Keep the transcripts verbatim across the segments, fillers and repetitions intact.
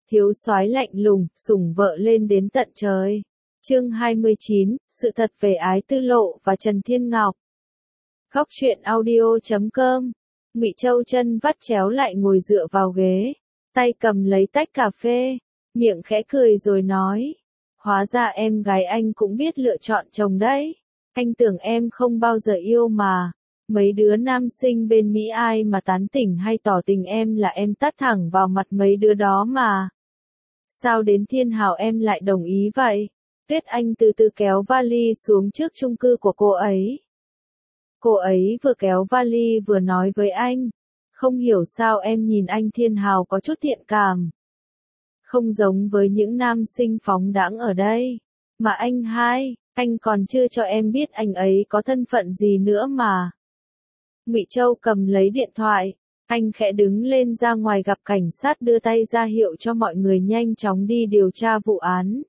thiếu soái lạnh lùng, sủng vợ lên đến tận trời. Chương hai mươi chín, sự thật về Ái Tư Lộ và Trần Thiên Ngọc. Góc truyện audio chấm com. Ngụy Châu chân vắt chéo lại ngồi dựa vào ghế, tay cầm lấy tách cà phê, miệng khẽ cười rồi nói: "Hóa ra em gái anh cũng biết lựa chọn chồng đấy. Anh tưởng em không bao giờ yêu mà. Mấy đứa nam sinh bên Mỹ ai mà tán tỉnh hay tỏ tình em là em tát thẳng vào mặt mấy đứa đó mà. Sao đến Thiên Hào em lại đồng ý vậy?" Tuyết Anh từ từ kéo vali xuống trước chung cư của cô ấy. Cô ấy vừa kéo vali vừa nói với anh: "Không hiểu sao em nhìn anh Thiên Hào có chút thiện cảm. Không giống với những nam sinh phóng đãng ở đây. Mà anh hai, anh còn chưa cho em biết anh ấy có thân phận gì nữa mà." Ngụy Châu cầm lấy điện thoại, anh khẽ đứng lên ra ngoài gặp cảnh sát đưa tay ra hiệu cho mọi người nhanh chóng đi điều tra vụ án.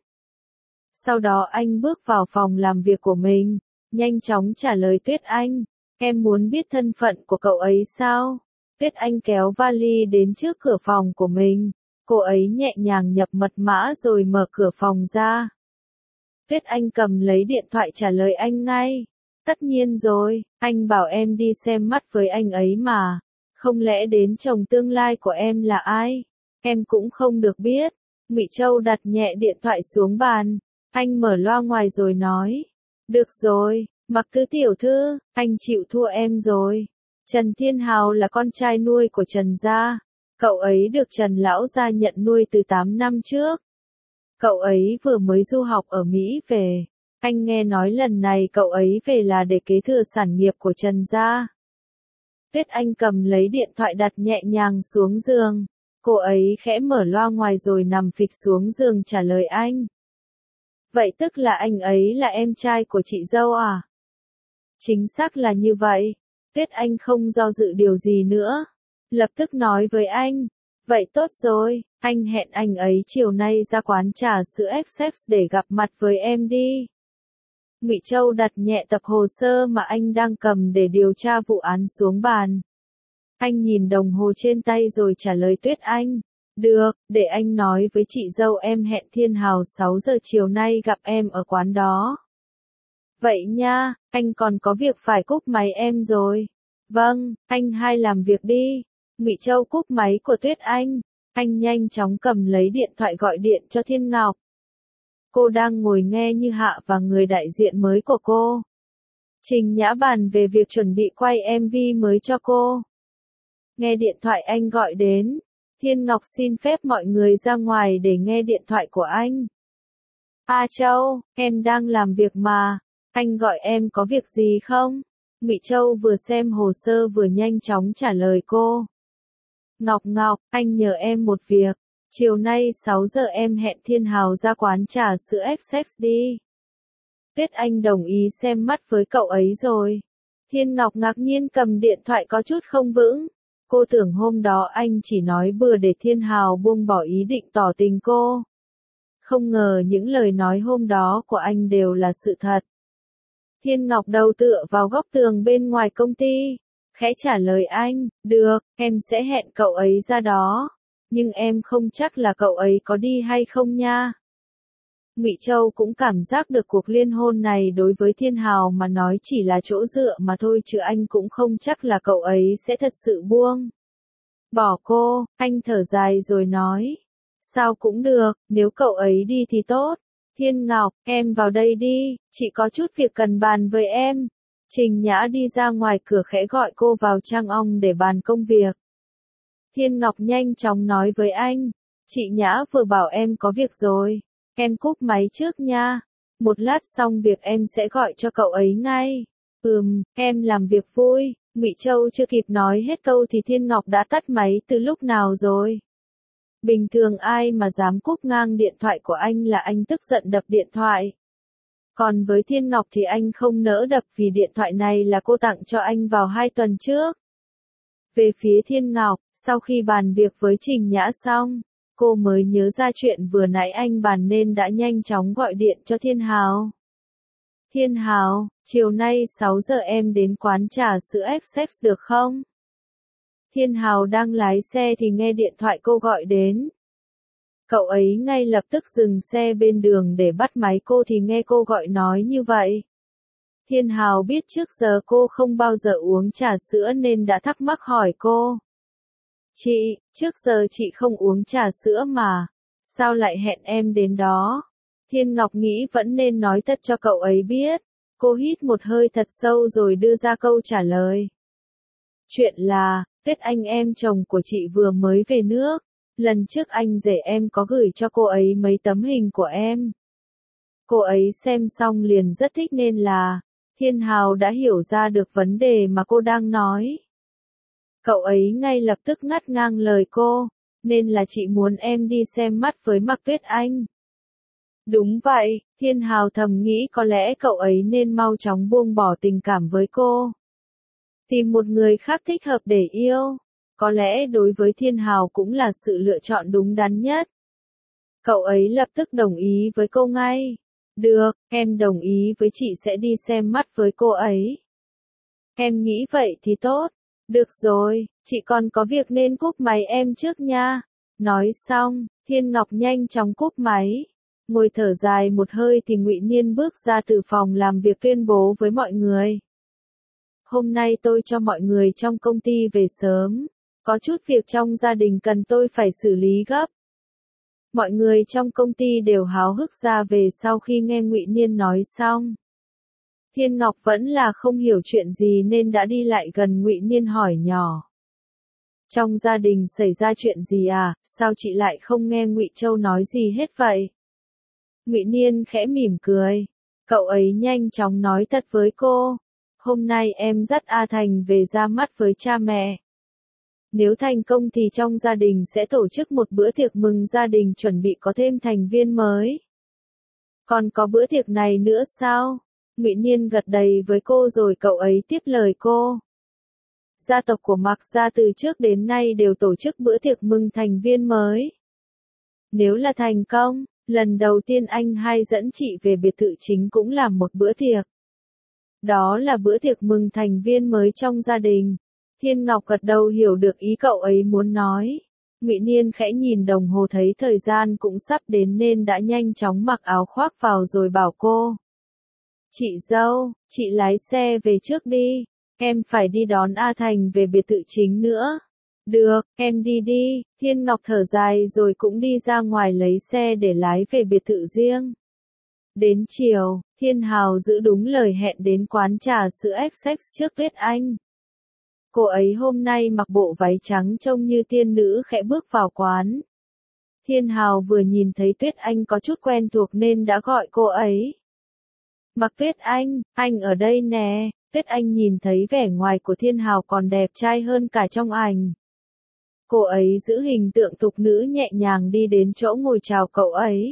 Sau đó anh bước vào phòng làm việc của mình, nhanh chóng trả lời Tuyết Anh: "Em muốn biết thân phận của cậu ấy sao?" Tuyết Anh kéo vali đến trước cửa phòng của mình, cô ấy nhẹ nhàng nhập mật mã rồi mở cửa phòng ra. Tuyết Anh cầm lấy điện thoại trả lời anh ngay: "Tất nhiên rồi, anh bảo em đi xem mắt với anh ấy mà. Không lẽ đến chồng tương lai của em là ai? Em cũng không được biết." Ngụy Châu đặt nhẹ điện thoại xuống bàn, anh mở loa ngoài rồi nói: "Được rồi, Mặc Tứ tiểu thư, anh chịu thua em rồi. Trần Thiên Hào là con trai nuôi của Trần gia. Cậu ấy được Trần lão gia nhận nuôi từ tám năm trước. Cậu ấy vừa mới du học ở Mỹ về. Anh nghe nói lần này cậu ấy về là để kế thừa sản nghiệp của Trần gia." Tuyết Anh cầm lấy điện thoại đặt nhẹ nhàng xuống giường. Cô ấy khẽ mở loa ngoài rồi nằm phịch xuống giường trả lời anh: "Vậy tức là anh ấy là em trai của chị dâu à?" "Chính xác là như vậy." Tuyết Anh không do dự điều gì nữa, lập tức nói với anh: "Vậy tốt rồi, anh hẹn anh ấy chiều nay ra quán trà sữa Essex để gặp mặt với em đi." Ngụy Châu đặt nhẹ tập hồ sơ mà anh đang cầm để điều tra vụ án xuống bàn. Anh nhìn đồng hồ trên tay rồi trả lời Tuyết Anh: "Được, để anh nói với chị dâu em hẹn Thiên Hào sáu giờ chiều nay gặp em ở quán đó." "Vậy nha, anh còn có việc phải cúp máy em rồi." "Vâng, anh hai làm việc đi." Ngụy Châu cúp máy của Tuyết Anh, anh nhanh chóng cầm lấy điện thoại gọi điện cho Thiên Ngọc. Cô đang ngồi nghe như Hạ và người đại diện mới của cô, Trình Nhã, bàn về việc chuẩn bị quay em vê mới cho cô. Nghe điện thoại anh gọi đến, Thiên Ngọc xin phép mọi người ra ngoài để nghe điện thoại của anh. "A Châu, em đang làm việc mà, anh gọi em có việc gì không?" Ngụy Châu vừa xem hồ sơ vừa nhanh chóng trả lời cô. "Ngọc Ngọc, anh nhờ em một việc. Chiều nay sáu giờ em hẹn Thiên Hào ra quán trà sữa Essex đi." Tuyết Anh đồng ý xem mắt với cậu ấy rồi. Thiên Ngọc ngạc nhiên cầm điện thoại có chút không vững. Cô tưởng hôm đó anh chỉ nói bừa để Thiên Hào buông bỏ ý định tỏ tình cô. Không ngờ những lời nói hôm đó của anh đều là sự thật. Thiên Ngọc đầu tựa vào góc tường bên ngoài công ty, khẽ trả lời anh: "Được, em sẽ hẹn cậu ấy ra đó. Nhưng em không chắc là cậu ấy có đi hay không nha." Ngụy Châu cũng cảm giác được cuộc liên hôn này đối với Thiên Hào mà nói chỉ là chỗ dựa mà thôi, chứ anh cũng không chắc là cậu ấy sẽ thật sự buông bỏ cô. Anh thở dài rồi nói: "Sao cũng được, nếu cậu ấy đi thì tốt. Thiên Ngọc, em vào đây đi, chị có chút việc cần bàn với em." Trình Nhã đi ra ngoài cửa khẽ gọi cô vào trang ong để bàn công việc. Thiên Ngọc nhanh chóng nói với anh: "Chị Nhã vừa bảo em có việc rồi. Em cúp máy trước nha. Một lát xong việc em sẽ gọi cho cậu ấy ngay." "Ừm, em làm việc vui." Ngụy Châu chưa kịp nói hết câu thì Thiên Ngọc đã tắt máy từ lúc nào rồi. Bình thường ai mà dám cúp ngang điện thoại của anh là anh tức giận đập điện thoại. Còn với Thiên Ngọc thì anh không nỡ đập vì điện thoại này là cô tặng cho anh vào hai tuần trước. Về phía Thiên Ngọc, sau khi bàn việc với Trình Nhã xong, cô mới nhớ ra chuyện vừa nãy anh bàn nên đã nhanh chóng gọi điện cho Thiên Hào. "Thiên Hào, chiều nay sáu giờ em đến quán trà sữa Essex được không?" Thiên Hào đang lái xe thì nghe điện thoại cô gọi đến. Cậu ấy ngay lập tức dừng xe bên đường để bắt máy cô thì nghe cô gọi nói như vậy. Thiên Hào biết trước giờ cô không bao giờ uống trà sữa nên đã thắc mắc hỏi cô. Chị, trước giờ chị không uống trà sữa mà, sao lại hẹn em đến đó? Thiên Ngọc nghĩ vẫn nên nói thật cho cậu ấy biết. Cô hít một hơi thật sâu rồi đưa ra câu trả lời. Chuyện là, Tết anh em chồng của chị vừa mới về nước. Lần trước anh rể em có gửi cho cô ấy mấy tấm hình của em. Cô ấy xem xong liền rất thích nên là, Thiên Hào đã hiểu ra được vấn đề mà cô đang nói. Cậu ấy ngay lập tức ngắt ngang lời cô, nên là chị muốn em đi xem mắt với Mạc Tuyết Anh. Đúng vậy, Thiên Hào thầm nghĩ có lẽ cậu ấy nên mau chóng buông bỏ tình cảm với cô. Tìm một người khác thích hợp để yêu, có lẽ đối với Thiên Hào cũng là sự lựa chọn đúng đắn nhất. Cậu ấy lập tức đồng ý với cô ngay. Được, em đồng ý với chị sẽ đi xem mắt với cô ấy. Em nghĩ vậy thì tốt. Được rồi, chị còn có việc nên cúp máy em trước nha. Nói xong, Thiên Ngọc nhanh chóng cúp máy. Ngồi thở dài một hơi thì Ngụy Niên bước ra từ phòng làm việc tuyên bố với mọi người. Hôm nay tôi cho mọi người trong công ty về sớm. Có chút việc trong gia đình cần tôi phải xử lý gấp. Mọi người trong công ty đều háo hức ra về sau khi nghe Ngụy Niên nói xong. Thiên Ngọc vẫn là không hiểu chuyện gì nên đã đi lại gần Ngụy Niên hỏi nhỏ. Trong gia đình xảy ra chuyện gì à, sao chị lại không nghe Ngụy Châu nói gì hết vậy? Ngụy Niên khẽ mỉm cười. Cậu ấy nhanh chóng nói thật với cô. Hôm nay em dắt A Thành về ra mắt với cha mẹ. Nếu thành công thì trong gia đình sẽ tổ chức một bữa tiệc mừng gia đình chuẩn bị có thêm thành viên mới. Còn có bữa tiệc này nữa sao? Ngụy Niên gật đầy với cô rồi cậu ấy tiếp lời cô. Gia tộc của Mạc gia từ trước đến nay đều tổ chức bữa tiệc mừng thành viên mới. Nếu là thành công, lần đầu tiên anh hai dẫn chị về biệt thự chính cũng làm một bữa tiệc. Đó là bữa tiệc mừng thành viên mới trong gia đình. Thiên Ngọc gật đầu hiểu được ý cậu ấy muốn nói. Ngụy Niên khẽ nhìn đồng hồ thấy thời gian cũng sắp đến nên đã nhanh chóng mặc áo khoác vào rồi bảo cô. Chị dâu, chị lái xe về trước đi. Em phải đi đón A Thành về biệt thự chính nữa. Được, em đi đi. Thiên Ngọc thở dài rồi cũng đi ra ngoài lấy xe để lái về biệt thự riêng. Đến chiều, Thiên Hào giữ đúng lời hẹn đến quán trà sữa Essex trước Tuyết Anh. Cô ấy hôm nay mặc bộ váy trắng trông như tiên nữ khẽ bước vào quán. Thiên Hào vừa nhìn thấy Tuyết Anh có chút quen thuộc nên đã gọi cô ấy. Mạc Tuyết Anh, anh ở đây nè. Tuyết Anh nhìn thấy vẻ ngoài của Thiên Hào còn đẹp trai hơn cả trong ảnh. Cô ấy giữ hình tượng tục nữ nhẹ nhàng đi đến chỗ ngồi chào cậu ấy.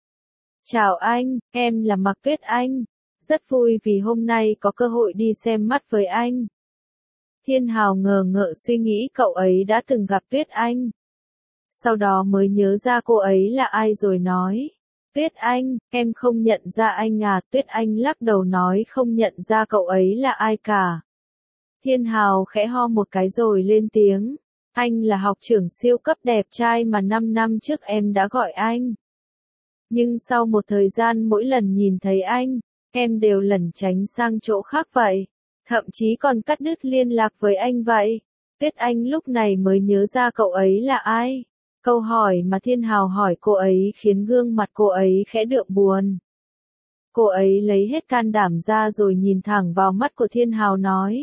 Chào anh, em là Mạc Tuyết Anh. Rất vui vì hôm nay có cơ hội đi xem mắt với anh. Thiên Hào ngờ ngợ suy nghĩ cậu ấy đã từng gặp Tuyết Anh. Sau đó mới nhớ ra cô ấy là ai rồi nói. Tuyết Anh, em không nhận ra anh à? Tuyết Anh lắc đầu nói không nhận ra cậu ấy là ai cả. Thiên Hào khẽ ho một cái rồi lên tiếng. Anh là học trưởng siêu cấp đẹp trai mà năm năm trước em đã gọi anh. Nhưng sau một thời gian mỗi lần nhìn thấy anh, em đều lẩn tránh sang chỗ khác vậy. Thậm chí còn cắt đứt liên lạc với anh vậy. Tuyết Anh lúc này mới nhớ ra cậu ấy là ai. Câu hỏi mà Thiên Hào hỏi cô ấy khiến gương mặt cô ấy khẽ đượm buồn. Cô ấy lấy hết can đảm ra rồi nhìn thẳng vào mắt của Thiên Hào nói.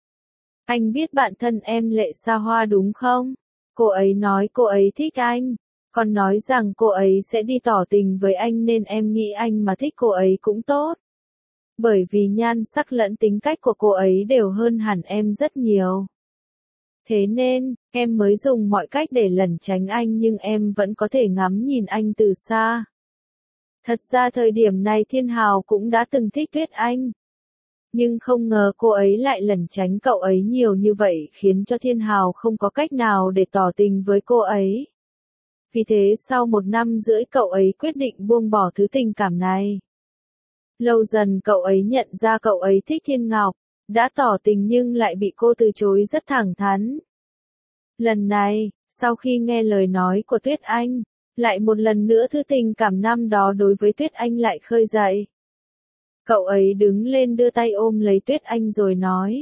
Anh biết bạn thân em Lệ Sa Hoa đúng không? Cô ấy nói cô ấy thích anh. Còn nói rằng cô ấy sẽ đi tỏ tình với anh nên em nghĩ anh mà thích cô ấy cũng tốt. Bởi vì nhan sắc lẫn tính cách của cô ấy đều hơn hẳn em rất nhiều. Thế nên, em mới dùng mọi cách để lẩn tránh anh nhưng em vẫn có thể ngắm nhìn anh từ xa. Thật ra thời điểm này Thiên Hào cũng đã từng thích Tuyết Anh. Nhưng không ngờ cô ấy lại lẩn tránh cậu ấy nhiều như vậy khiến cho Thiên Hào không có cách nào để tỏ tình với cô ấy. Vì thế sau một năm rưỡi cậu ấy quyết định buông bỏ thứ tình cảm này. Lâu dần cậu ấy nhận ra cậu ấy thích Thiên Ngọc, đã tỏ tình nhưng lại bị cô từ chối rất thẳng thắn. Lần này, sau khi nghe lời nói của Tuyết Anh, Lại một lần nữa thứ tình cảm năm đó đối với Tuyết Anh lại khơi dậy. Cậu ấy đứng lên đưa tay ôm lấy Tuyết Anh rồi nói.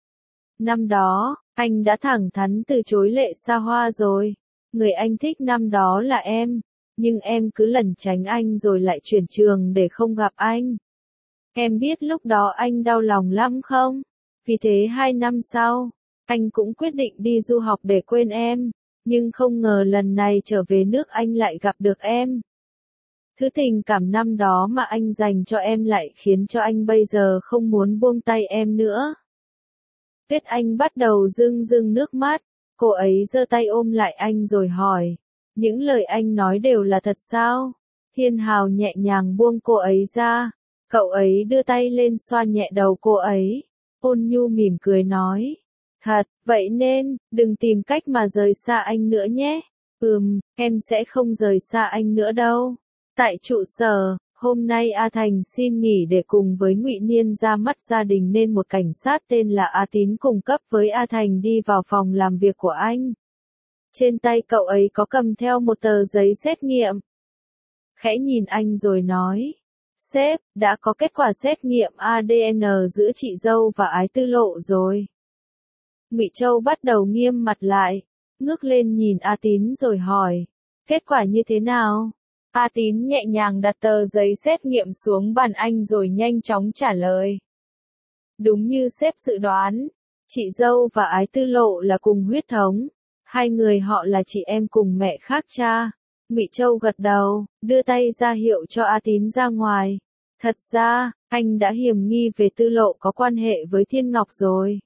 Năm đó, anh đã thẳng thắn từ chối Lệ Sa Hoa rồi. Người anh thích năm đó là em, nhưng em cứ lẩn tránh anh rồi lại chuyển trường để không gặp anh. Em biết lúc đó anh đau lòng lắm không? Vì thế hai năm sau, anh cũng quyết định đi du học để quên em, nhưng không ngờ lần này trở về nước anh lại gặp được em. Thứ tình cảm năm đó mà anh dành cho em lại khiến cho anh bây giờ không muốn buông tay em nữa. Tuyết Anh bắt đầu rưng rưng nước mắt, cô ấy giơ tay ôm lại anh rồi hỏi, những lời anh nói đều là thật sao? Thiên Hào nhẹ nhàng buông cô ấy ra, cậu ấy đưa tay lên xoa nhẹ đầu cô ấy, ôn nhu mỉm cười nói, thật, vậy nên, đừng tìm cách mà rời xa anh nữa nhé. Ừm, em sẽ không rời xa anh nữa đâu. Tại trụ sở, hôm nay A Thành xin nghỉ để cùng với Ngụy Niên ra mắt gia đình nên một cảnh sát tên là A Tín cùng cấp với A Thành đi vào phòng làm việc của anh. Trên tay cậu ấy có cầm theo một tờ giấy xét nghiệm. Khẽ nhìn anh rồi nói, sếp, đã có kết quả xét nghiệm a đê en giữa chị dâu và Ái Tư Lộ rồi. Ngụy Châu bắt đầu nghiêm mặt lại, ngước lên nhìn A Tín rồi hỏi, kết quả như thế nào? A Tín nhẹ nhàng đặt tờ giấy xét nghiệm xuống bàn anh rồi nhanh chóng trả lời. Đúng như sếp dự đoán, chị dâu và Ái Tư Lộ là cùng huyết thống, hai người họ là chị em cùng mẹ khác cha. Ngụy Châu gật đầu, đưa tay ra hiệu cho A Tín ra ngoài. Thật ra, anh đã hiềm nghi về Tư Lộ có quan hệ với Thiên Ngọc rồi.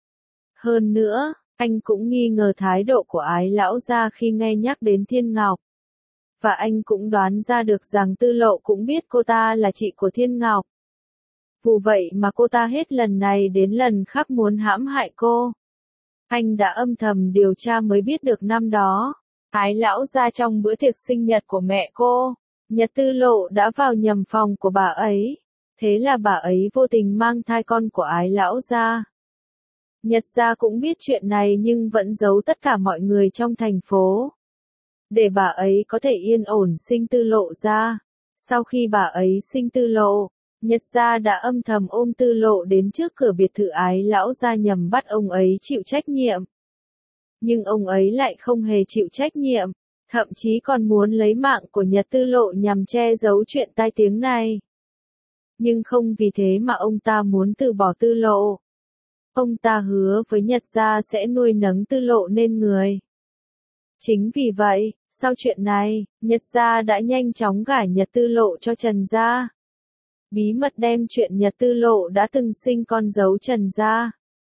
Hơn nữa, anh cũng nghi ngờ thái độ của Ái lão gia khi nghe nhắc đến Thiên Ngọc. Và anh cũng đoán ra được rằng Tư Lộ cũng biết cô ta là chị của Thiên Ngọc. Vì vậy mà cô ta hết lần này đến lần khác muốn hãm hại cô. Anh đã âm thầm điều tra mới biết được năm đó, Ái lão gia trong bữa tiệc sinh nhật của mẹ cô, Nhật Tư Lộ đã vào nhầm phòng của bà ấy. Thế là bà ấy vô tình mang thai con của Ái lão gia. Nhật gia cũng biết chuyện này nhưng vẫn giấu tất cả mọi người trong thành phố. Để bà ấy có thể yên ổn sinh Tư Lộ ra. Sau khi bà ấy sinh Tư Lộ, Nhật gia đã âm thầm ôm Tư Lộ đến trước cửa biệt thự Ái lão gia nhằm bắt ông ấy chịu trách nhiệm. Nhưng ông ấy lại không hề chịu trách nhiệm, thậm chí còn muốn lấy mạng của Nhật Tư Lộ nhằm che giấu chuyện tai tiếng này. Nhưng không vì thế mà ông ta muốn từ bỏ Tư Lộ. Ông ta hứa với Nhật gia sẽ nuôi nấng Tư Lộ nên người. Chính vì vậy, sau chuyện này, Nhật gia đã nhanh chóng gả Nhật Tư Lộ cho Trần gia. Bí mật đem chuyện Nhật Tư Lộ đã từng sinh con giấu Trần gia.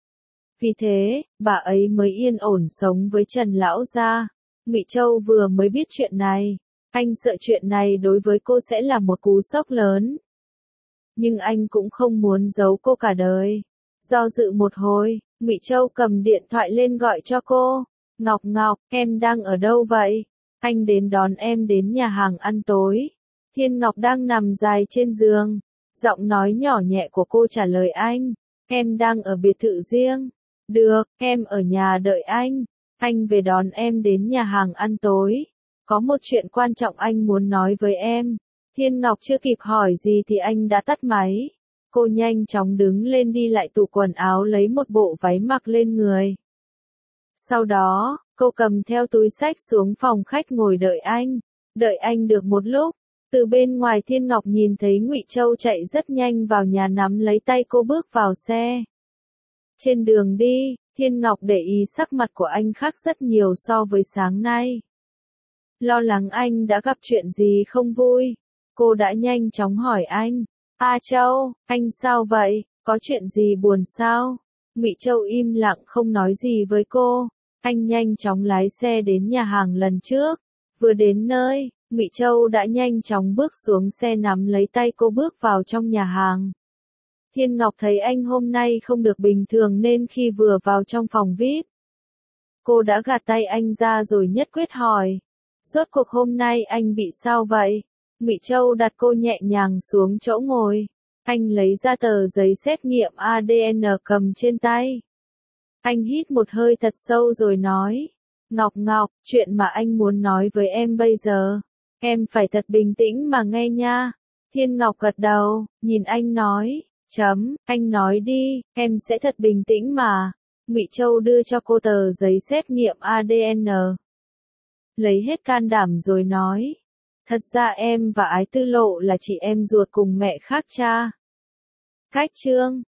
Vì thế, bà ấy mới yên ổn sống với Trần lão gia. Ngụy Châu vừa mới biết chuyện này, anh sợ chuyện này đối với cô sẽ là một cú sốc lớn. Nhưng anh cũng không muốn giấu cô cả đời. Do dự một hồi, Ngụy Châu cầm điện thoại lên gọi cho cô. Ngọc Ngọc, em đang ở đâu vậy? Anh đến đón em đến nhà hàng ăn tối. Thiên Ngọc đang nằm dài trên giường. Giọng nói nhỏ nhẹ của cô trả lời anh. Em đang ở biệt thự riêng. Được, em ở nhà đợi anh. Anh về đón em đến nhà hàng ăn tối. Có một chuyện quan trọng anh muốn nói với em. Thiên Ngọc chưa kịp hỏi gì thì anh đã tắt máy. Cô nhanh chóng đứng lên đi lại tủ quần áo lấy một bộ váy mặc lên người. Sau đó, cô cầm theo túi xách xuống phòng khách ngồi đợi anh. Đợi anh được một lúc, từ bên ngoài Thiên Ngọc nhìn thấy Ngụy Châu chạy rất nhanh vào nhà nắm lấy tay cô bước vào xe. Trên đường đi, Thiên Ngọc để ý sắc mặt của anh khác rất nhiều so với sáng nay. Lo lắng anh đã gặp chuyện gì không vui, cô đã nhanh chóng hỏi anh. A Châu, anh sao vậy, có chuyện gì buồn sao? Ngụy Châu im lặng không nói gì với cô. Anh nhanh chóng lái xe đến nhà hàng lần trước. Vừa đến nơi, Ngụy Châu đã nhanh chóng bước xuống xe nắm lấy tay cô bước vào trong nhà hàng. Thiên Ngọc thấy anh hôm nay không được bình thường nên khi vừa vào trong phòng vi ai pi, cô đã gạt tay anh ra rồi nhất quyết hỏi. Rốt cuộc hôm nay anh bị sao vậy? Ngụy Châu đặt cô nhẹ nhàng xuống chỗ ngồi. Anh lấy ra tờ giấy xét nghiệm a đê en cầm trên tay. Anh hít một hơi thật sâu rồi nói. Ngọc Ngọc, chuyện mà anh muốn nói với em bây giờ, em phải thật bình tĩnh mà nghe nha. Thiên Ngọc gật đầu, nhìn anh nói, chấm, anh nói đi, em sẽ thật bình tĩnh mà. Ngụy Châu đưa cho cô tờ giấy xét nghiệm a đê en. Lấy hết can đảm rồi nói, thật ra em và Ái Tư Lộ là chị em ruột cùng mẹ khác cha. Khách trương,